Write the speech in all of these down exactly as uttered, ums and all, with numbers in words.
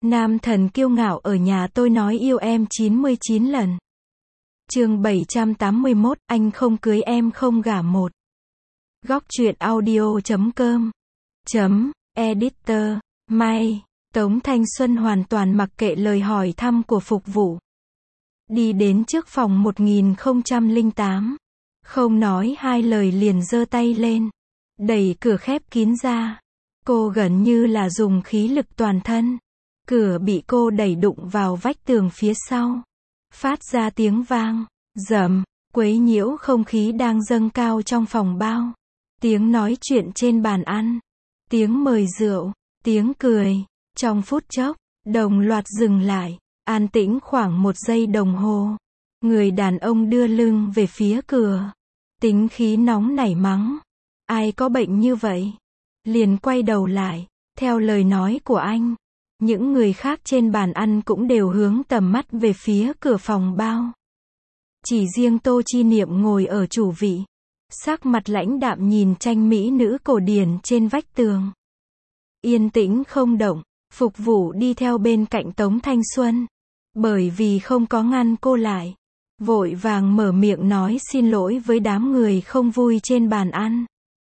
Nam thần kiêu ngạo ở nhà tôi nói yêu em chín mươi chín lần. Chương bảy trăm tám mươi mốt, anh không cưới em không gả một. Góc truyện audio chấm com chấm editor May. Tống Thanh Xuân hoàn toàn mặc kệ lời hỏi thăm của phục vụ. Đi đến trước phòng một nghìn không trăm lẻ tám. Không nói hai lời liền giơ tay lên. Đẩy cửa khép kín ra. Cô gần như là dùng khí lực toàn thân. Cửa bị cô đẩy đụng vào vách tường phía sau. Phát ra tiếng vang, rầm, quấy nhiễu không khí đang dâng cao trong phòng bao. Tiếng nói chuyện trên bàn ăn. Tiếng mời rượu, tiếng cười. Trong phút chốc, đồng loạt dừng lại. An tĩnh khoảng một giây đồng hồ. Người đàn ông đưa lưng về phía cửa. Tính khí nóng nảy mắng. Ai có bệnh như vậy? Liền quay đầu lại. Theo lời nói của anh, những người khác trên bàn ăn cũng đều hướng tầm mắt về phía cửa phòng bao. Chỉ riêng Tô Chi Niệm ngồi ở chủ vị. Sắc mặt lãnh đạm nhìn tranh mỹ nữ cổ điển trên vách tường. Yên tĩnh không động. Phục vụ đi theo bên cạnh Tống Thanh Xuân. Bởi vì không có ngăn cô lại. Vội vàng mở miệng nói xin lỗi với đám người không vui trên bàn ăn.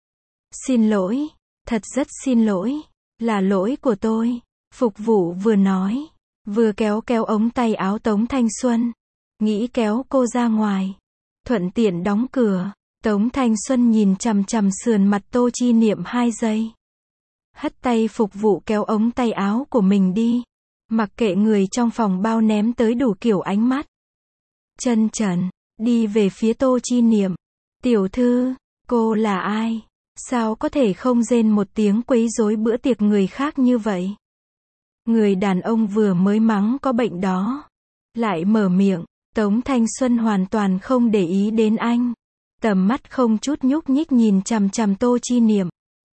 Xin lỗi, thật rất xin lỗi, là lỗi của tôi. Phục vụ vừa nói, vừa kéo kéo ống tay áo Tống Thanh Xuân. Nghĩ kéo cô ra ngoài. Thuận tiện đóng cửa. Tống Thanh Xuân nhìn chằm chằm sườn mặt Tô Chi Niệm hai giây. Hất tay phục vụ kéo ống tay áo của mình đi. Mặc kệ người trong phòng bao ném tới đủ kiểu ánh mắt. Chân trần, đi về phía Tô Chi Niệm. Tiểu thư, cô là ai? Sao có thể không rên một tiếng quấy rối bữa tiệc người khác như vậy? Người đàn ông vừa mới mắng có bệnh đó. Lại mở miệng, Tống Thanh Xuân hoàn toàn không để ý đến anh. Tầm mắt không chút nhúc nhích nhìn chằm chằm Tô Chi Niệm.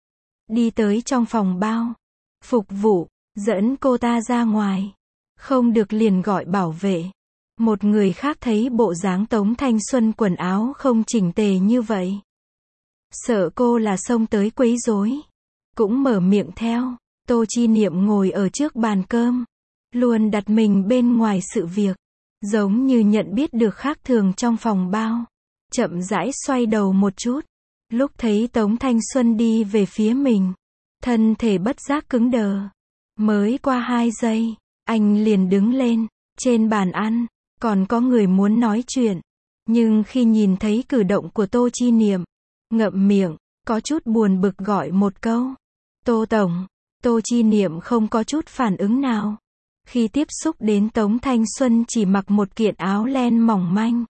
Đi tới trong phòng bao. Phục vụ, dẫn cô ta ra ngoài. Không được liền gọi bảo vệ. Một người khác thấy bộ dáng Tống Thanh Xuân quần áo không chỉnh tề như vậy. Sợ cô là xông tới quấy rối. Cũng mở miệng theo. Tô Chi Niệm ngồi ở trước bàn cơm. Luôn đặt mình bên ngoài sự việc. Giống như nhận biết được khác thường trong phòng bao. Chậm rãi xoay đầu một chút. Lúc thấy Tống Thanh Xuân đi về phía mình. Thân thể bất giác cứng đờ. Mới qua hai giây. Anh liền đứng lên. Trên bàn ăn. Còn có người muốn nói chuyện. Nhưng khi nhìn thấy cử động của Tô Chi Niệm. Ngậm miệng. Có chút buồn bực gọi một câu. Tô Tổng. Tô Chi Niệm không có chút phản ứng nào. Khi tiếp xúc đến Tống Thanh Xuân chỉ mặc một kiện áo len mỏng manh.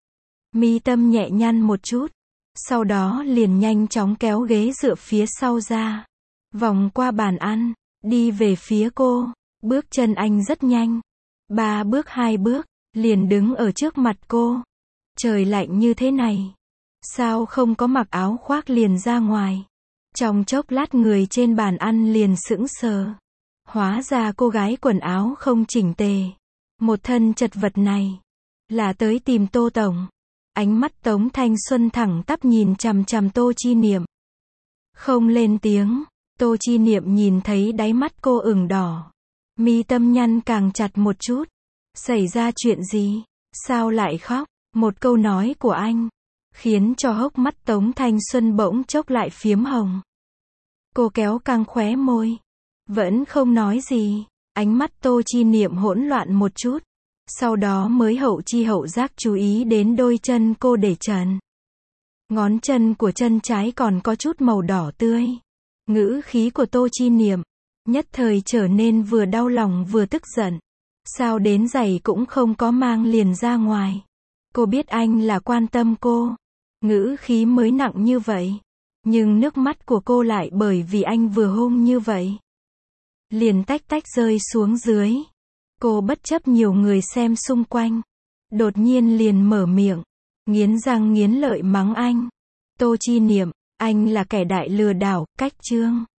Mi tâm nhẹ nhăn một chút. Sau đó liền nhanh chóng kéo ghế dựa phía sau ra. Vòng qua bàn ăn. Đi về phía cô. Bước chân anh rất nhanh. Ba bước hai bước. Liền đứng ở trước mặt cô. Trời lạnh như thế này. Sao không có mặc áo khoác liền ra ngoài. Trong chốc lát người trên bàn ăn liền sững sờ. Hóa ra cô gái quần áo không chỉnh tề. Một thân chật vật này. Là tới tìm Tô Tổng. Ánh mắt Tống Thanh Xuân thẳng tắp nhìn chằm chằm Tô Chi Niệm. Không lên tiếng. Tô Chi Niệm nhìn thấy đáy mắt cô ửng đỏ. Mi tâm nhăn càng chặt một chút. Xảy ra chuyện gì? Sao lại khóc? Một câu nói của anh. Khiến cho hốc mắt Tống Thanh Xuân bỗng chốc lại phiếm hồng. Cô kéo căng khóe môi. Vẫn không nói gì. Ánh mắt Tô Chi Niệm hỗn loạn một chút. Sau đó mới hậu chi hậu giác chú ý đến đôi chân cô để trần. Ngón chân của chân trái còn có chút màu đỏ tươi. Ngữ khí của Tô Chi Niệm. Nhất thời trở nên vừa đau lòng vừa tức giận. Sao đến giày cũng không có mang liền ra ngoài. Cô biết anh là quan tâm cô. Ngữ khí mới nặng như vậy. Nhưng nước mắt của cô lại bởi vì anh vừa hôn như vậy. Liền tách tách rơi xuống dưới. Cô bất chấp nhiều người xem xung quanh. Đột nhiên liền mở miệng. Nghiến răng nghiến lợi mắng anh. Tô Chi Niệm, anh là kẻ đại lừa đảo, cách chương.